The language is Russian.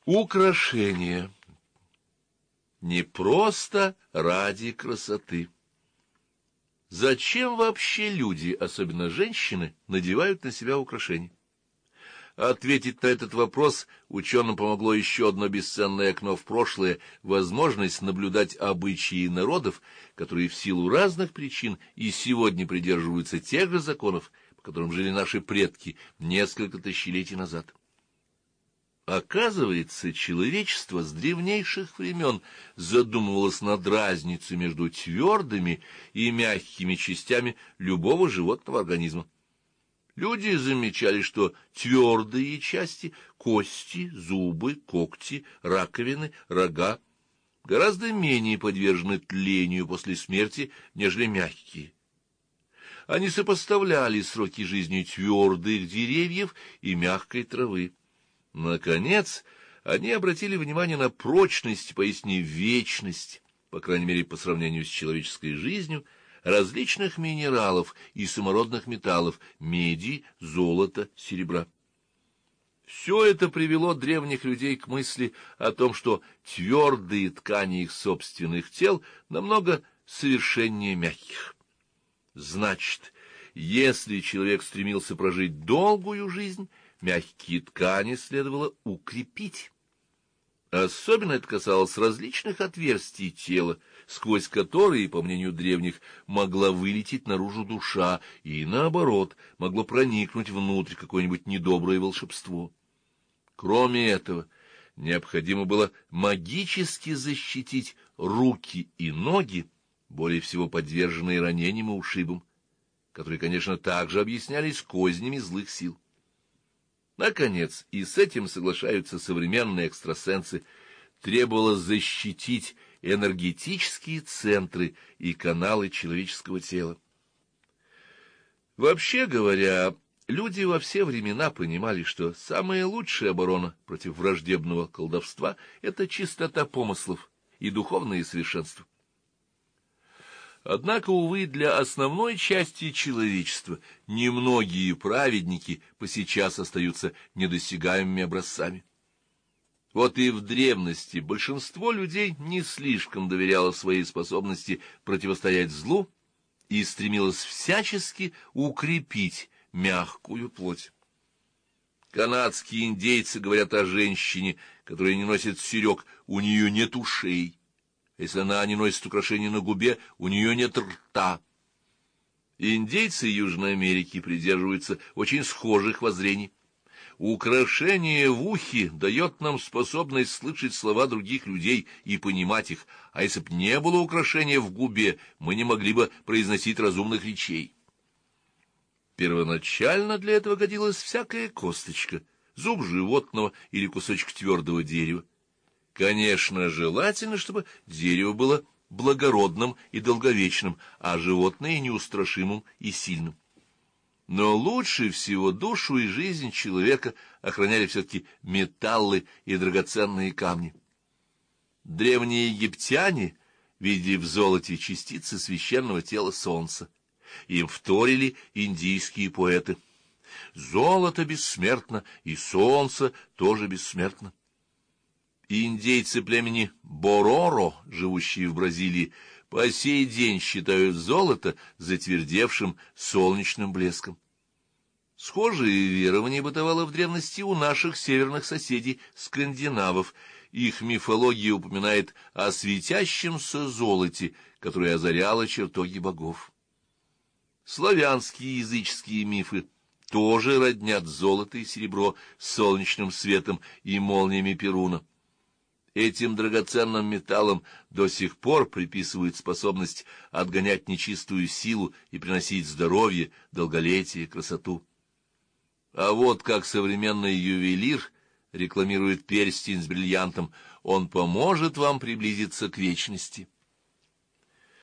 Украшения. Не просто ради красоты. Зачем вообще люди, особенно женщины, надевают на себя украшения? Ответить на этот вопрос ученым помогло еще одно бесценное окно в прошлое — возможность наблюдать обычаи народов, которые в силу разных причин и сегодня придерживаются тех же законов, по которым жили наши предки несколько тысячелетий назад. Оказывается, человечество с древнейших времен задумывалось над разницей между твердыми и мягкими частями любого животного организма. Люди замечали, что твердые части — кости, зубы, когти, раковины, рога — гораздо менее подвержены тлению после смерти, нежели мягкие. Они сопоставляли сроки жизни твердых деревьев и мягкой травы. Наконец, они обратили внимание на прочность, поистине вечность, по крайней мере, по сравнению с человеческой жизнью, различных минералов и самородных металлов — меди, золота, серебра. Все это привело древних людей к мысли о том, что твердые ткани их собственных тел намного совершеннее мягких. Значит, если человек стремился прожить долгую жизнь, мягкие ткани следовало укрепить. Особенно это касалось различных отверстий тела, сквозь которые, по мнению древних, могла вылететь наружу душа, и, наоборот, могло проникнуть внутрь какое-нибудь недоброе волшебство. Кроме этого, необходимо было магически защитить руки и ноги, более всего подверженные ранениям и ушибам, которые, конечно, также объяснялись кознями злых сил. Наконец, и с этим соглашаются современные экстрасенсы, требовалось защитить энергетические центры и каналы человеческого тела. Вообще говоря, люди во все времена понимали, что самая лучшая оборона против враждебного колдовства — это чистота помыслов и духовное совершенство. Однако, увы, для основной части человечества немногие праведники посейчас остаются недосягаемыми образцами. Вот и в древности большинство людей не слишком доверяло своей способности противостоять злу и стремилось всячески укрепить мягкую плоть. Канадские индейцы говорят о женщине, которая не носит серег: у нее нет ушей. Если она не носит украшения на губе, у нее нет рта. Индейцы Южной Америки придерживаются очень схожих воззрений. Украшение в ухе дает нам способность слышать слова других людей и понимать их, а если б не было украшения в губе, мы не могли бы произносить разумных речей. Первоначально для этого годилась всякая косточка, зуб животного или кусочек твердого дерева. Конечно, желательно, чтобы дерево было благородным и долговечным, а животное — неустрашимым и сильным. Но лучше всего душу и жизнь человека охраняли все-таки металлы и драгоценные камни. Древние египтяне видели в золоте частицы священного тела солнца. Им вторили индийские поэты. Золото бессмертно, и солнце тоже бессмертно. Индейцы племени Бороро, живущие в Бразилии, по сей день считают золото затвердевшим солнечным блеском. Схожее верование бытовало в древности у наших северных соседей, скандинавов. Их мифология упоминает о светящемся золоте, которое озаряло чертоги богов. Славянские языческие мифы тоже роднят золото и серебро солнечным светом и молниями Перуна. Этим драгоценным металлам до сих пор приписывают способность отгонять нечистую силу и приносить здоровье, долголетие, красоту. А вот как современный ювелир рекламирует перстень с бриллиантом: он поможет вам приблизиться к вечности.